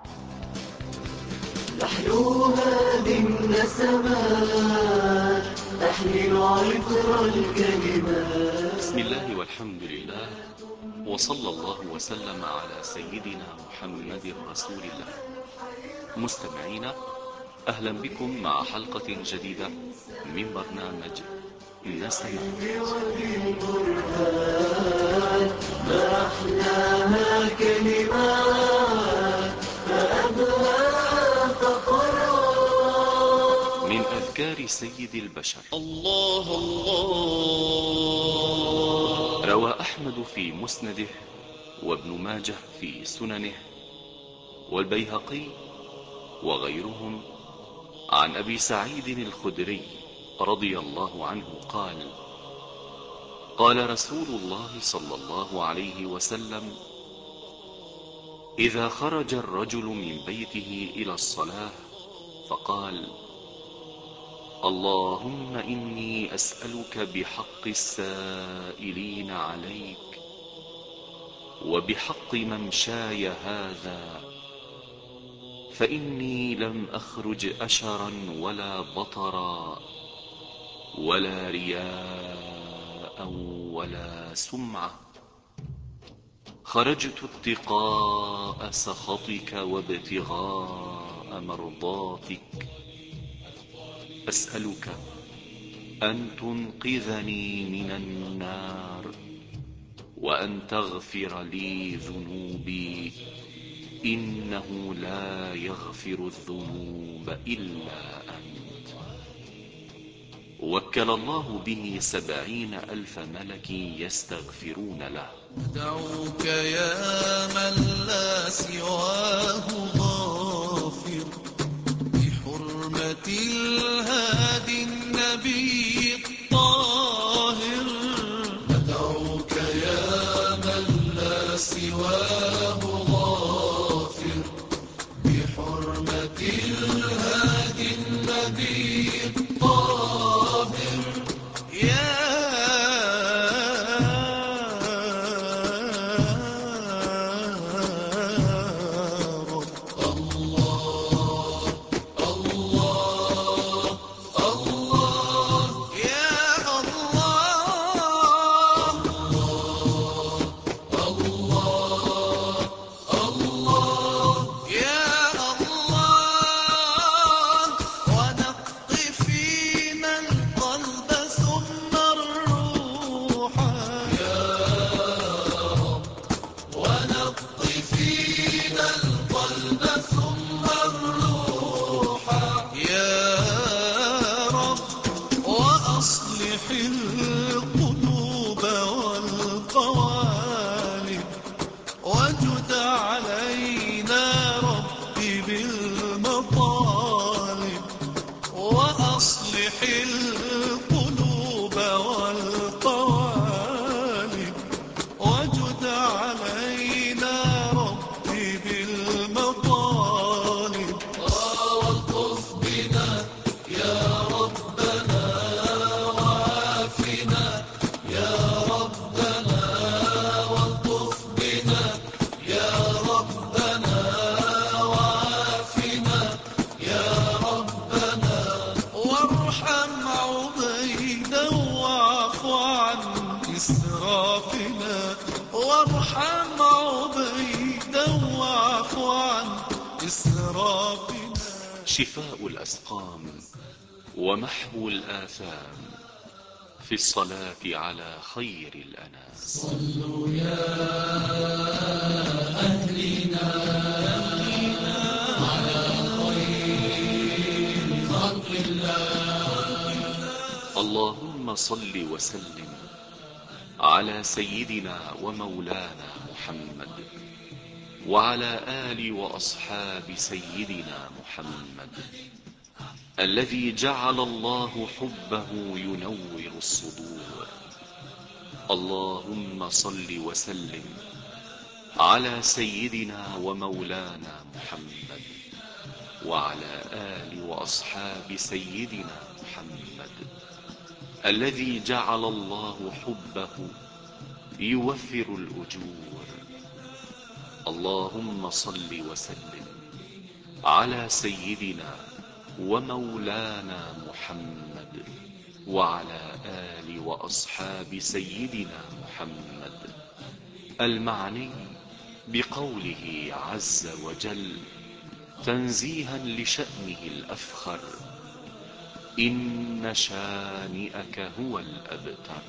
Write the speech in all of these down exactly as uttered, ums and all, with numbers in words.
نحن هذه النسمات نحمل عطر الكلمات. بسم الله والحمد لله، وصلى الله وسلم على سيدنا محمد رسول الله. مستمعينا، أهلا بكم مع حلقة جديدة من برنامج نسمات. ما أحلاها كلمات فأبهى فقرات من أذكار سيد البشر. الله الله. روى أحمد في مسنده، وابن ماجه في سننه، والبيهقي وغيرهم عن أبي سعيد الخدري رضي الله عنه قال: قال رسول الله صلى الله عليه وسلم: إذا خرج الرجل من بيته إلى الصلاة فقال: اللهم إني أسألك بحق السائلين عليك وبحق ممشاي هذا، فإني لم أخرج أشرا ولا بطرا ولا رياء ولا سمعة، خرجت اتقاء سخطك وابتغاء مرضاتك، أسألك أن تنقذني من النار وأن تغفر لي ذنوبي، إنه لا يغفر الذنوب إلا أنت. وكل الله به سبعين ألف ملك يستغفرون له. دعوك يا من لا سواه غافر بحرمة الهادي النبي الطاهر. ندعوك يا من لا سواه غافر بحرمة الهادي النبي الطاهر. يا أصلح القلوب والقوالب وجد علينا ربي بالمطالب. وأصلح القلوب والقوالب وجد علينا ربي بالمطالب. والطف بنا يا ربنا وعافنا يا ربنا، والطف بنا يا ربنا وعافنا يا ربنا، وارحم عبيدا واعف عن إسرافنا. وارحم عبيدا واعف عن إسرافنا. شفاء الأسقام ومحو الآثام في الصلاة على خير الأنام. صلوا يا أهلنا على خير خلق الله. اللهم صل وسلم على سيدنا ومولانا محمد وعلى آل وأصحاب سيدنا محمد، الذي جعل الله حبه ينور الصدور. اللهم صل وسلم على سيدنا ومولانا محمد وعلى آل وأصحاب سيدنا محمد، الذي جعل الله حبه يوفر الأجور. اللهم صل وسلم على سيدنا ومولانا محمد وعلى آل وأصحاب سيدنا محمد، المعني بقوله عز وجل تنزيها لشأنه الأفخر: إن شانئك هو الأبتر.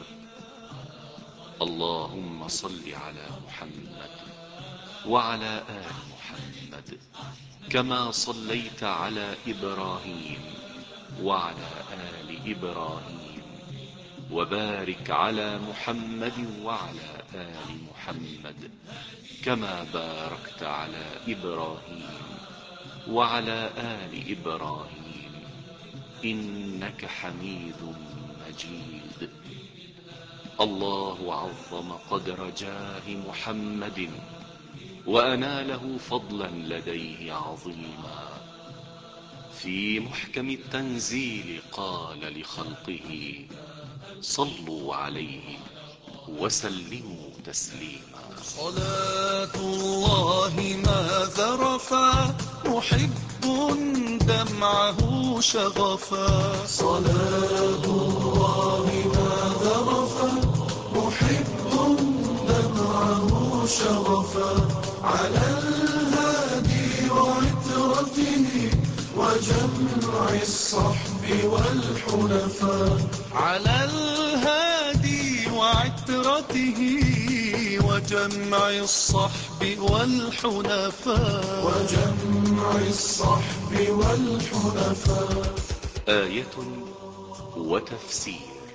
اللهم صل على محمد وعلى آل محمد كما صليت على إبراهيم وعلى آل إبراهيم، وبارك على محمد وعلى آل محمد كما باركت على إبراهيم وعلى آل إبراهيم إنك حميد مجيد. الله عظم قدر جاه محمد وأناله فضلا لديه عظيما. في محكم التنزيل قال لخلقه: صلوا عليه وسلموا تسليما. صلاة الله ما ذرفا محب دمعه شغفا. صلاة الله ما ذرفا محب دمعه شغفا على الهادي وعترته وجمع الصحب والحنفاء. على الهادي وعترته وجمع الصحب والحنفاء وجمع الصحب والحنفاء. آية وتفسير.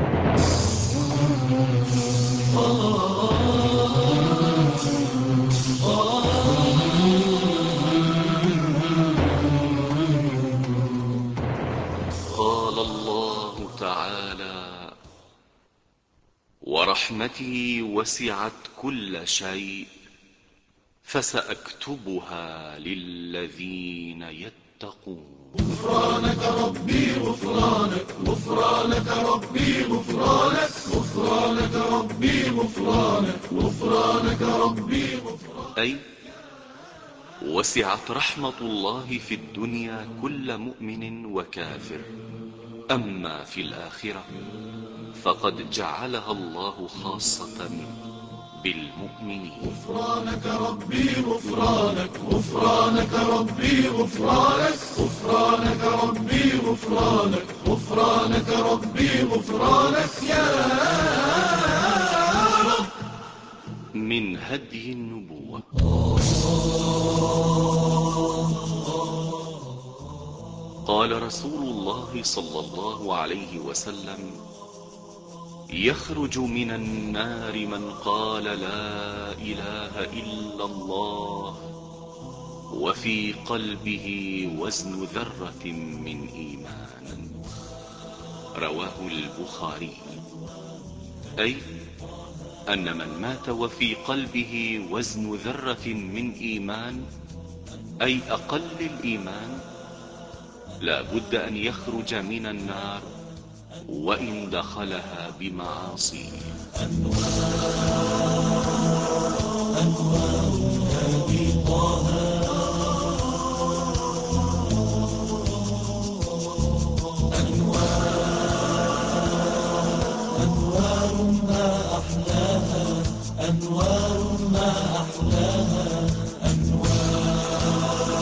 قال الله تعالى: ورحمتي وسعت كل شيء فسأكتبها للذين يتقون. غفرانك ربي غفرانك غفرانك ربي غفرانك غفرانك ربي غفرانك غفرانك ربي غفرانك. أي وسعت رحمة الله في الدنيا كل مؤمن وكافر، أما في الآخرة فقد جعلها الله خاصة بالمؤمنين. غفرانك ربي غفرانك غفرانك ربي غفرانك غفرانك ربي غفرانك غفرانك ربي غفرانك يا رب. من هدي النبوة. قال رسول الله صلى الله عليه وسلم: يخرج من النار من قال لا إله إلا الله وفي قلبه وزن ذرة من إيمان. رواه البخاري. أي أن من مات وفي قلبه وزن ذرة من إيمان، أي أقل الإيمان، لا بد أن يخرج من النار وإن دخلها بمعاصيه. أنوار هادي طه أنوار أنوار ما أحلاها أنوار ما أحلاها أنوار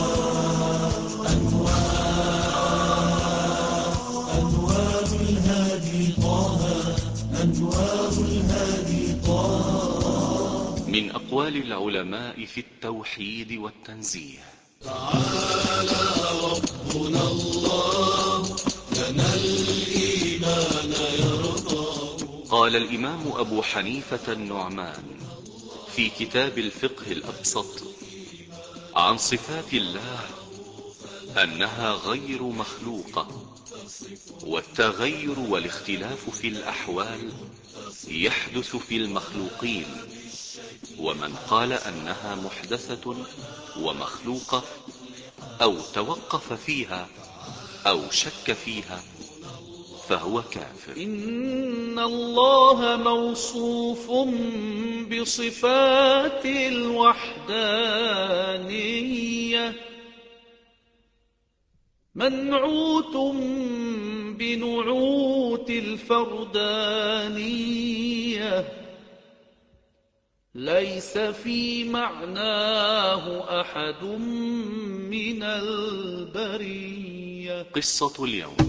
أنوار الهادي طه أنوار الهادي طه. من أقوال العلماء في التوحيد والتنزيه: تعالى ربنا الله لنا الإيمان يرضى. قال الإمام أبو حنيفة النعمان في كتاب الفقه الأبسط عن صفات الله أنها غير مخلوقة، والتغير والاختلاف في الأحوال يحدث في المخلوقين. ومن قال أنها محدثة ومخلوقة أو توقف فيها أو شك فيها فهو كافر. إن الله موصوف بصفات الوحدانية، منعوت بنعوت الفردانية، ليس في معناه أحد من البرية. قصة اليوم.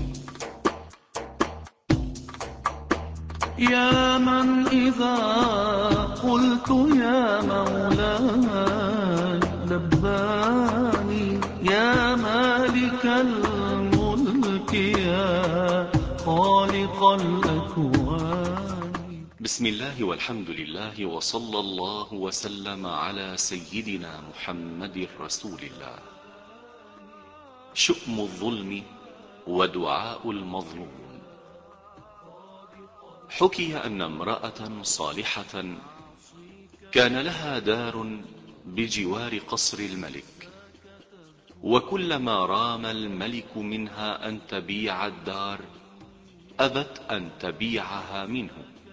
يا من إذا قلت يا مولاي لباني، يا مالك الملك يا خالق الأكوان. بسم الله والحمد لله وصلى الله وسلم على سيدنا محمد رسول الله. شؤم الظلم ودعاء المظلوم. حكي أن امرأة صالحة كان لها دار بجوار قصر الملك، وكلما رام الملك منها أن تبيع الدار أبت أن تبيعها منه،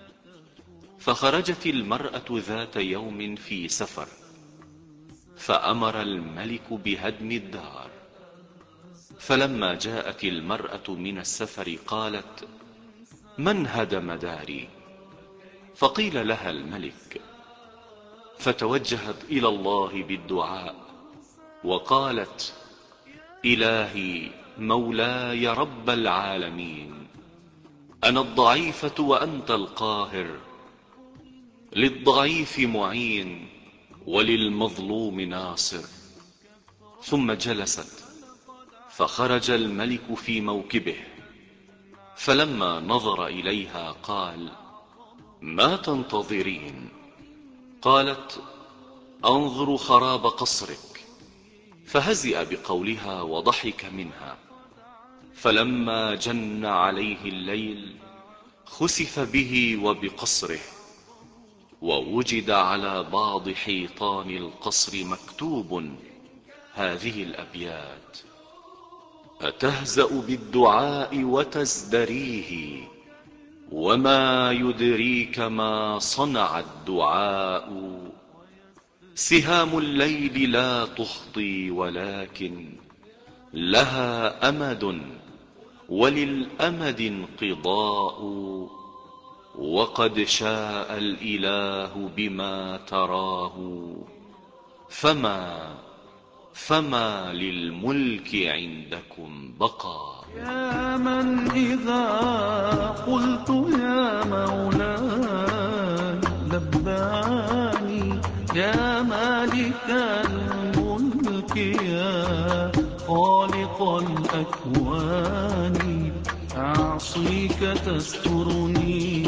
فخرجت المرأة ذات يوم في سفر، فأمر الملك بهدم الدار. فلما جاءت المرأة من السفر قالت: من هدم داري؟ فقيل لها الملك، فتوجهت إلى الله بالدعاء وقالت: إلهي مولاي رب العالمين، أنا الضعيفة وأنت القاهر، للضعيف معين وللمظلوم ناصر. ثم جلست، فخرج الملك في موكبه، فلما نظر إليها قال: ما تنتظرين؟ قالت: أنظر خراب قصرك. فهزئ بقولها وضحك منها. فلما جن عليه الليل خسف به وبقصره، ووجد على بعض حيطان القصر مكتوب هذه الأبيات: أتهزأ بالدعاء وتزدريه، وما يدريك ما صنع الدعاء، سهام الليل لا تخطي ولكن لها أمد، وللأمد انقضاء، وقد شاء الإله بما تراه، فما فما للملك عندكم بقاء. يا من إذا قلت يا مولاي لباني، يا مالك الملك يا خالق الأكوان، أعصيك تسترني،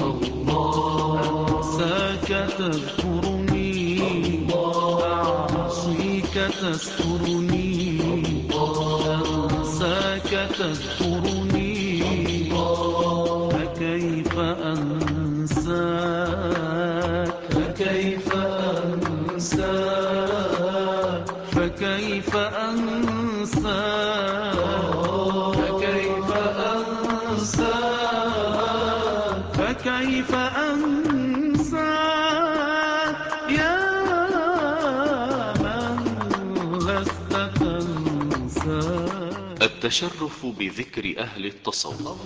أنساك تذكرني، أعصيك تسترني، أنساك تذكرني، فكيف أنساك، فكيف أنساك، فكيف أنساك، فكيف أنساك، فكيف أنساك يا من لست تنساك. التشرف بذكر أهل التصوف. الله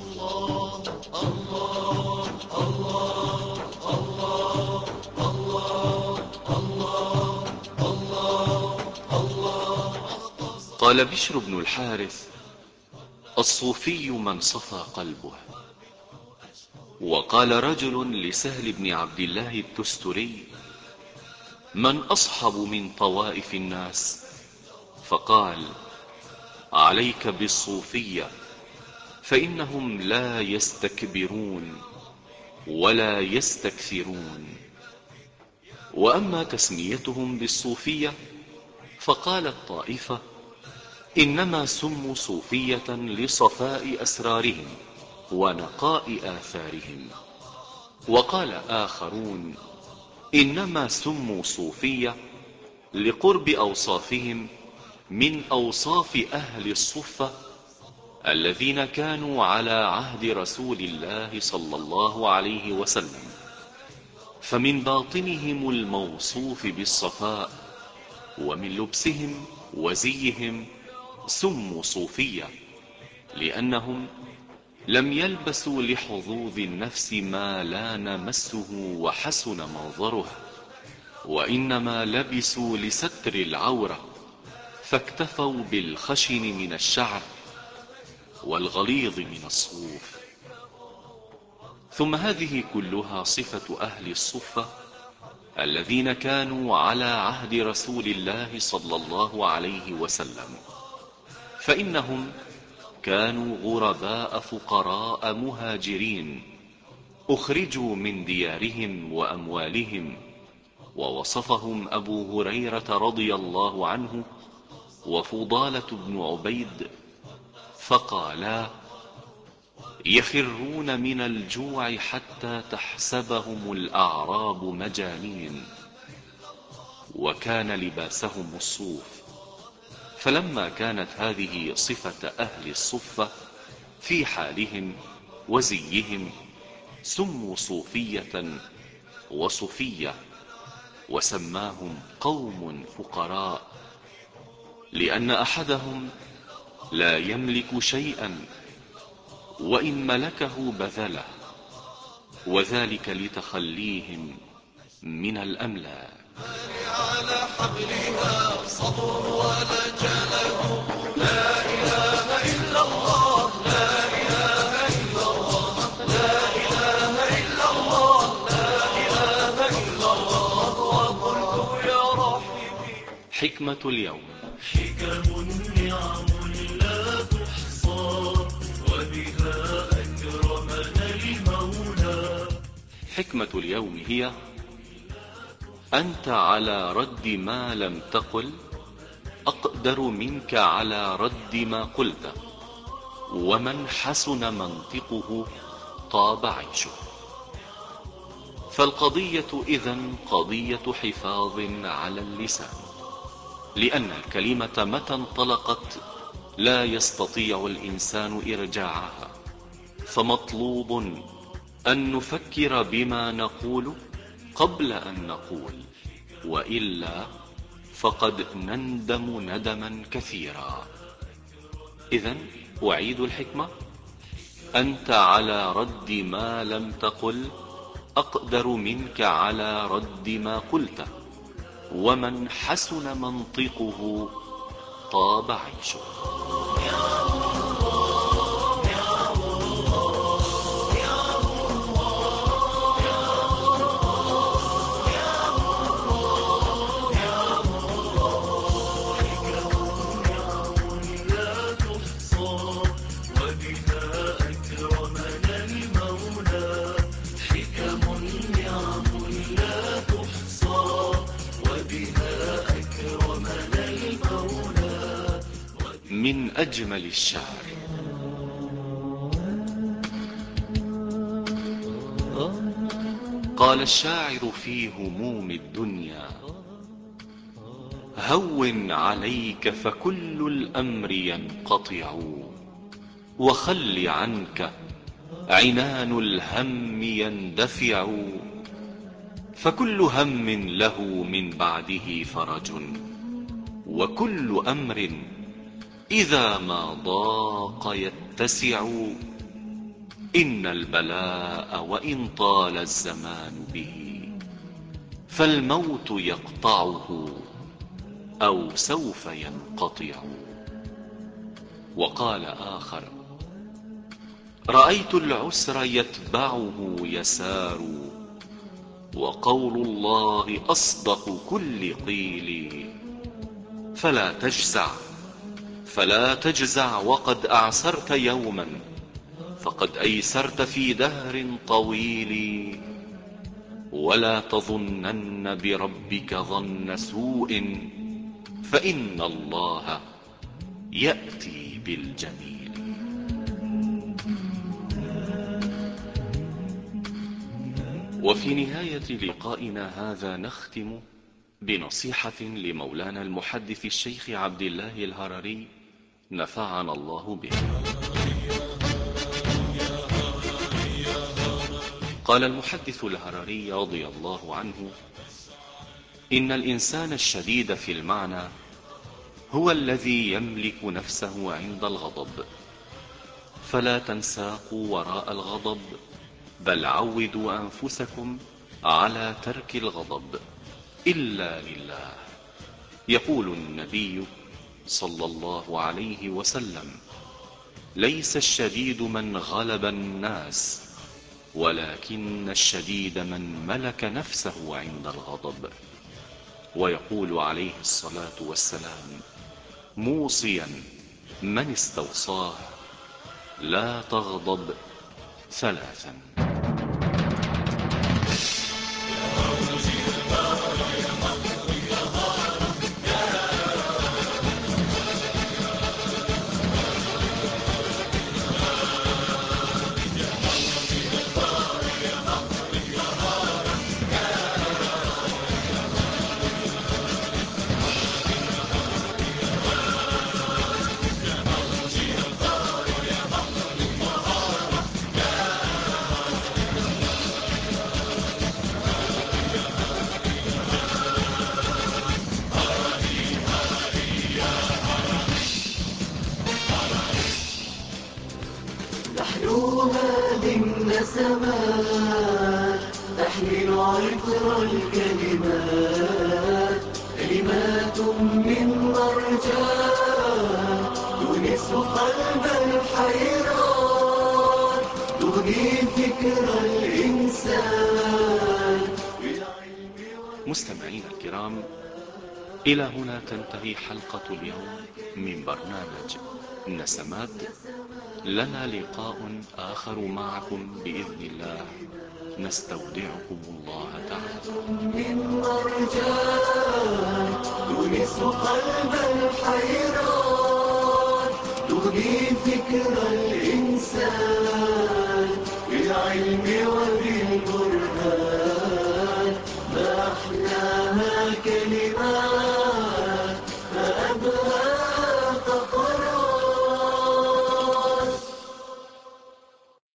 الله الله الله الله الله الله الله. قال بشر بن الحارث: الصوفي من صفى قلبه. وقال رجل لسهل بن عبد الله التستري: من أصحب من طوائف الناس؟ فقال: عليك بالصوفية، فإنهم لا يستكبرون ولا يستكثرون. وأما تسميتهم بالصوفية فقال الطائفة: إنما سموا صوفية لصفاء أسرارهم ونقاء آثارهم. وقال آخرون: إنما سموا صوفية لقرب أوصافهم من أوصاف أهل الصفة، الذين كانوا على عهد رسول الله صلى الله عليه وسلم، فمن باطنهم الموصوف بالصفاء ومن لبسهم وزيهم سموا صوفية، لأنهم لم يلبسوا لحظوظ النفس ما لان مسه وحسن منظره، وإنما لبسوا لستر العورة، فاكتفوا بالخشن من الشعر والغليظ من الصوف. ثم هذه كلها صفة أهل الصفة الذين كانوا على عهد رسول الله صلى الله عليه وسلم، فإنهم كانوا غرباء فقراء مهاجرين أخرجوا من ديارهم وأموالهم. ووصفهم أبو هريرة رضي الله عنه وفضالة بن عبيد فقالا: يخرون من الجوع حتى تحسبهم الأعراب مجانين، وكان لباسهم الصوف. فلما كانت هذه صفة أهل الصفة في حالهم وزيهم سموا صوفية وصفية، وسماهم قوم فقراء، لأن أحدهم لا يملك شيئا وإن ملكه بذله، وذلك لتخليهم من الأملاك. على حبلها صبر ولا جلد، لا إله إلا الله، لا إله إلا الله، لا إله إلا الله، لا إله إلا الله. وقلت يا رحيمي حكمة اليوم: حكم نعم لا تحصى، وبها أكرمنا المولى. حكمة اليوم هي: أنت على رد ما لم تقل أقدر منك على رد ما قلت، ومن حسن منطقه طاب عيشه. فالقضية إذن قضية حفاظ على اللسان، لأن الكلمة متى انطلقت لا يستطيع الإنسان إرجاعها، فمطلوب أن نفكر بما نقول قبل أن نقول، وإلا فقد نندم ندما كثيرا. إذن أعيد الحكمة: أنت على رد ما لم تقل أقدر منك على رد ما قلت، ومن حسن منطقه طاب عيشه. من أجمل الشعر: قال الشاعر في هموم الدنيا: هون عليك فكل الأمر ينقطع، وخل عنك عنان الهم يندفع، فكل هم له من بعده فرج، وكل أمر إذا ما ضاق يتسع. إن البلاء وإن طال الزمان به، فالموت يقطعه أو سوف ينقطع. وقال آخر: رأيت العسر يتبعه يسار، وقول الله أصدق كل قيل. فلا تجزع فلا تجزع وقد أعسرت يوما، فقد أيسرت في دهر طويل. ولا تظنن بربك ظن سوء، فإن الله يأتي بالجميل. وفي نهاية لقائنا هذا نختم بنصيحة لمولانا المحدث الشيخ عبد الله الهرري نفعنا الله به. قال المحدث الهرري رضي الله عنه: إن الإنسان الشديد في المعنى هو الذي يملك نفسه عند الغضب، فلا تنساقوا وراء الغضب، بل عودوا أنفسكم على ترك الغضب إلا لله. يقول النبي صلى الله عليه وسلم: ليس الشديد من غلب الناس، ولكن الشديد من ملك نفسه عند الغضب. ويقول عليه الصلاة والسلام موصيا من استوصاه: لا تغضب ثلاثا. نحنوها للنسمات تحمل عطر الكلمات، كلمات من مرجان تونس قلب الحيران، تغني فكر الإنسان. مستمعين الكرام، إلى هنا تنتهي حلقة اليوم من برنامج نسمات. لنا لقاء آخر معكم بإذن الله، نستودعكم الله تعالى. من مرجان تونس قلب الحيران، تغني فكر